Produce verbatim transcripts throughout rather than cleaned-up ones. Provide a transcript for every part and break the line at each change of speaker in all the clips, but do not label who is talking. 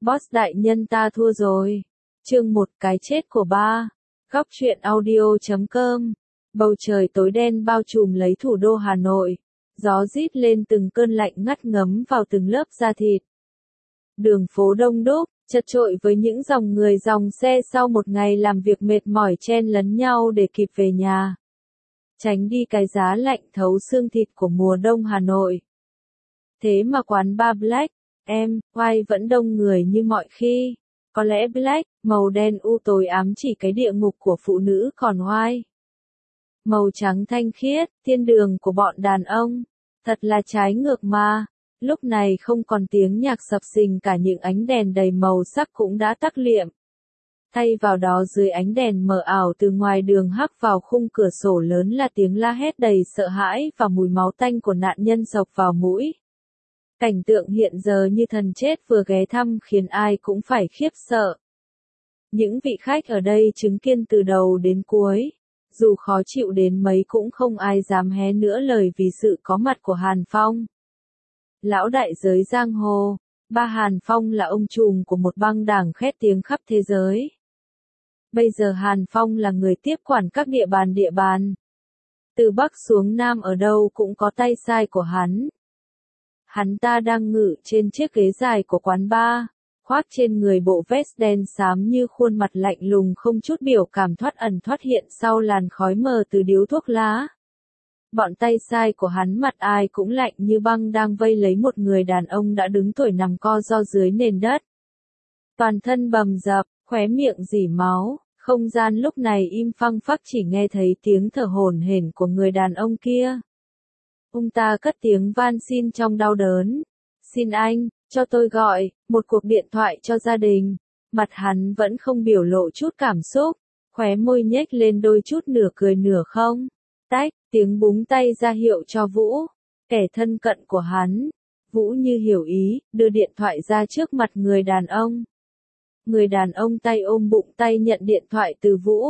Boss đại nhân ta thua rồi. Chương một cái chết của ba. Góc truyện audio chấm com. Bầu trời tối đen bao trùm lấy thủ đô Hà Nội. Gió rít lên từng cơn lạnh ngắt ngấm vào từng lớp da thịt. Đường phố đông đúc, chật chội với những dòng người dòng xe sau một ngày làm việc mệt mỏi chen lấn nhau để kịp về nhà. Tránh đi cái giá lạnh thấu xương thịt của mùa đông Hà Nội. Thế mà quán bar Black em, White vẫn đông người như mọi khi. Có lẽ Black, màu đen u tối ám chỉ cái địa ngục của phụ nữ, còn White, màu trắng thanh khiết, thiên đường của bọn đàn ông. Thật là trái ngược mà. Lúc này không còn tiếng nhạc sập sình, cả những ánh đèn đầy màu sắc cũng đã tắt liệm. Thay vào đó dưới ánh đèn mờ ảo từ ngoài đường hắt vào khung cửa sổ lớn là tiếng la hét đầy sợ hãi và mùi máu tanh của nạn nhân xộc vào mũi. Cảnh tượng hiện giờ như thần chết vừa ghé thăm khiến ai cũng phải khiếp sợ. Những vị khách ở đây chứng kiến từ đầu đến cuối. Dù khó chịu đến mấy cũng không ai dám hé nữa lời vì sự có mặt của Hàn Phong. Lão đại giới giang hồ, ba Hàn Phong là ông trùm của một băng đảng khét tiếng khắp thế giới. Bây giờ Hàn Phong là người tiếp quản các địa bàn địa bàn. Từ Bắc xuống Nam ở đâu cũng có tay sai của hắn. Hắn ta đang ngự trên chiếc ghế dài của quán bar, khoác trên người bộ vest đen xám như khuôn mặt lạnh lùng không chút biểu cảm thoát ẩn thoát hiện sau làn khói mờ từ điếu thuốc lá. Bọn tay sai của hắn mặt ai cũng lạnh như băng đang vây lấy một người đàn ông đã đứng tuổi nằm co ro dưới nền đất. Toàn thân bầm dập, khóe miệng rỉ máu, không gian lúc này im phăng phắc chỉ nghe thấy tiếng thở hổn hển của người đàn ông kia. Ông ta cất tiếng van xin trong đau đớn. Xin anh, cho tôi gọi, một cuộc điện thoại cho gia đình. Mặt hắn vẫn không biểu lộ chút cảm xúc, khóe môi nhếch lên đôi chút nửa cười nửa không. Tách, tiếng búng tay ra hiệu cho Vũ, kẻ thân cận của hắn. Vũ như hiểu ý, đưa điện thoại ra trước mặt người đàn ông. Người đàn ông tay ôm bụng tay nhận điện thoại từ Vũ.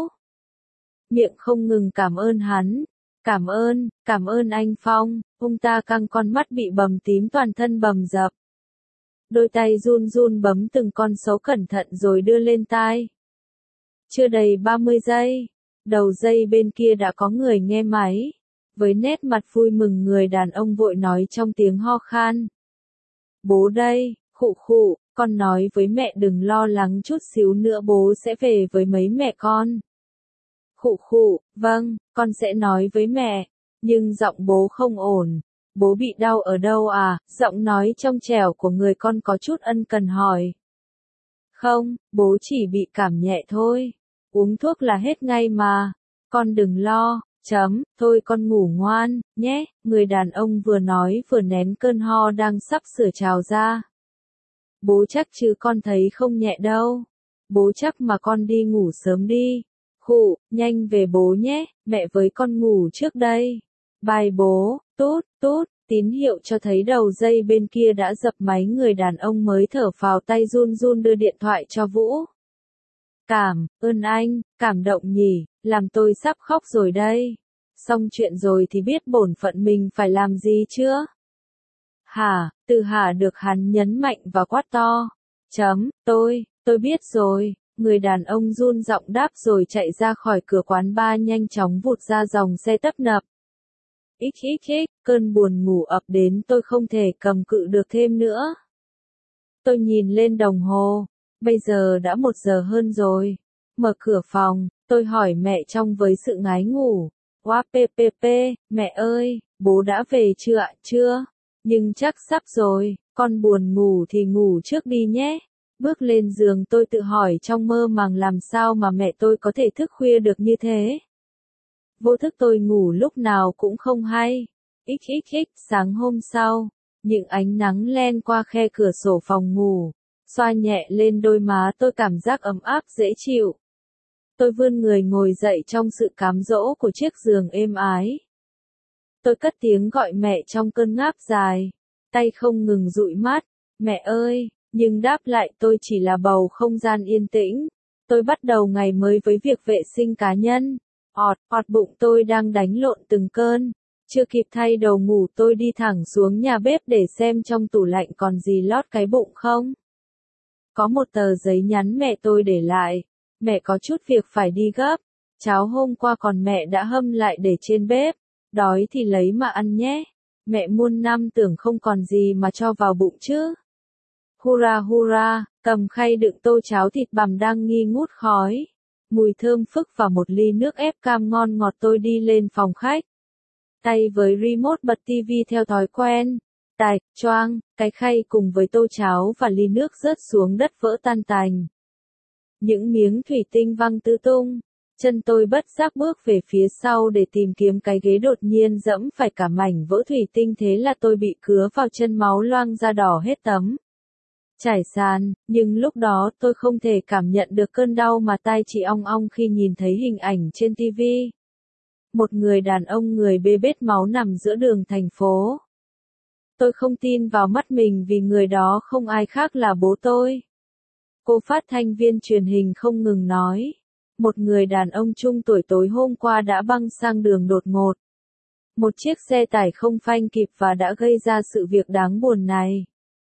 Miệng không ngừng cảm ơn hắn. Cảm ơn, cảm ơn anh Phong. Ông ta căng con mắt bị bầm tím toàn thân bầm dập. Đôi tay run run bấm từng con số cẩn thận rồi đưa lên tai. Chưa đầy ba mươi giây. Đầu dây bên kia đã có người nghe máy. Với nét mặt vui mừng người đàn ông vội nói trong tiếng ho khan. Bố đây, khụ khụ, con nói với mẹ đừng lo lắng, chút xíu nữa bố sẽ về với mấy mẹ con. Khụ khụ, vâng, con sẽ nói với mẹ. Nhưng giọng bố không ổn. Bố bị đau ở đâu à? Giọng nói trong trẻo của người con có chút ân cần hỏi. Không, bố chỉ bị cảm nhẹ thôi. Uống thuốc là hết ngay mà. Con đừng lo, chấm, thôi con ngủ ngoan, nhé. Người đàn ông vừa nói vừa nén cơn ho đang sắp sửa trào ra. Bố chắc chứ con thấy không nhẹ đâu. Bố chắc mà con đi ngủ sớm đi. Khụ, nhanh về bố nhé, mẹ với con ngủ trước đây. Bye bố, tút, tút, tín hiệu cho thấy đầu dây bên kia đã dập máy, người đàn ông mới thở phào tay run run đưa điện thoại cho Vũ. Cảm ơn anh, cảm động nhỉ, làm tôi sắp khóc rồi đây. Xong chuyện rồi thì biết bổn phận mình phải làm gì chưa? Hả, từ hả được hắn nhấn mạnh và quát to. Chấm, tôi, tôi biết rồi. Người đàn ông run giọng đáp rồi chạy ra khỏi cửa quán bar, nhanh chóng vụt ra dòng xe tấp nập. Xxx, cơn buồn ngủ ập đến, tôi không thể cầm cự được thêm nữa. Tôi nhìn lên đồng hồ, bây giờ đã một giờ hơn rồi. Mở cửa phòng, tôi hỏi mẹ trong với sự ngái ngủ. Oa ppp, mẹ ơi, bố đã về chưa ạ? Chưa, nhưng chắc sắp rồi, con buồn ngủ thì ngủ trước đi nhé. Bước lên giường tôi tự hỏi trong mơ màng làm sao mà mẹ tôi có thể thức khuya được như thế. Vô thức tôi ngủ lúc nào cũng không hay. Xxx, sáng hôm sau, những ánh nắng len qua khe cửa sổ phòng ngủ, xoa nhẹ lên đôi má tôi, cảm giác ấm áp dễ chịu. Tôi vươn người ngồi dậy trong sự cám dỗ của chiếc giường êm ái. Tôi cất tiếng gọi mẹ trong cơn ngáp dài, tay không ngừng dụi mắt. Mẹ ơi! Nhưng đáp lại tôi chỉ là bầu không gian yên tĩnh. Tôi bắt đầu ngày mới với việc vệ sinh cá nhân. ọt, ọt bụng tôi đang đánh lộn từng cơn. Chưa kịp thay đồ ngủ tôi đi thẳng xuống nhà bếp để xem trong tủ lạnh còn gì lót cái bụng không. Có một tờ giấy nhắn mẹ tôi để lại. Mẹ có chút việc phải đi gấp. Cháo hôm qua còn mẹ đã hâm lại để trên bếp. Đói thì lấy mà ăn nhé. Mẹ muôn năm tưởng không còn gì mà cho vào bụng chứ. Hurra hurra, cầm khay đựng tô cháo thịt bằm đang nghi ngút khói. Mùi thơm phức và một ly nước ép cam ngon ngọt, tôi đi lên phòng khách. Tay với remote bật tivi theo thói quen. Tạch, choang, cái khay cùng với tô cháo và ly nước rớt xuống đất vỡ tan tành. Những miếng thủy tinh văng tứ tung. Chân tôi bất giác bước về phía sau để tìm kiếm cái ghế, đột nhiên dẫm phải cả mảnh vỡ thủy tinh, thế là tôi bị cứa vào chân, máu loang ra đỏ hết tấm trải sàn, nhưng lúc đó tôi không thể cảm nhận được cơn đau mà tai chỉ ong ong khi nhìn thấy hình ảnh trên tivi. Một người đàn ông người bê bết máu nằm giữa đường thành phố. Tôi không tin vào mắt mình vì người đó không ai khác là bố tôi. Cô phát thanh viên truyền hình không ngừng nói. Một người đàn ông trung tuổi tối hôm qua đã băng sang đường đột ngột. Một chiếc xe tải không phanh kịp và đã gây ra sự việc đáng buồn này.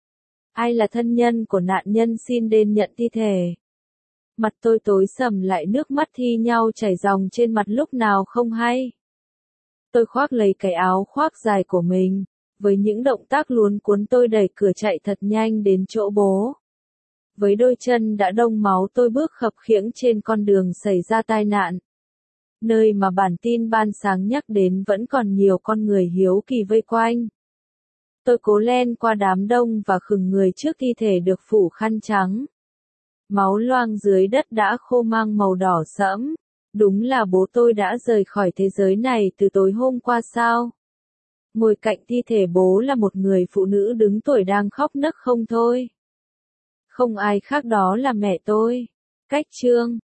Ai là thân nhân của nạn nhân xin đến nhận thi thể. Mặt tôi tối sầm lại, nước mắt thi nhau chảy ròng trên mặt lúc nào không hay. Tôi khoác lấy cái áo khoác dài của mình. Với những động tác luống cuốn tôi đẩy cửa chạy thật nhanh đến chỗ bố. Với đôi chân đã đông máu tôi bước khập khiễng trên con đường xảy ra tai nạn. Nơi mà bản tin ban sáng nhắc đến vẫn còn nhiều con người hiếu kỳ vây quanh. Tôi cố len qua đám đông và khựng người trước thi thể được phủ khăn trắng. Máu loang dưới đất đã khô mang màu đỏ sẫm. Đúng là bố tôi đã rời khỏi thế giới này từ tối hôm qua sao? Ngồi cạnh thi thể bố là một người phụ nữ đứng tuổi đang khóc nấc không thôi. Không ai khác, đó là mẹ tôi. Cách chương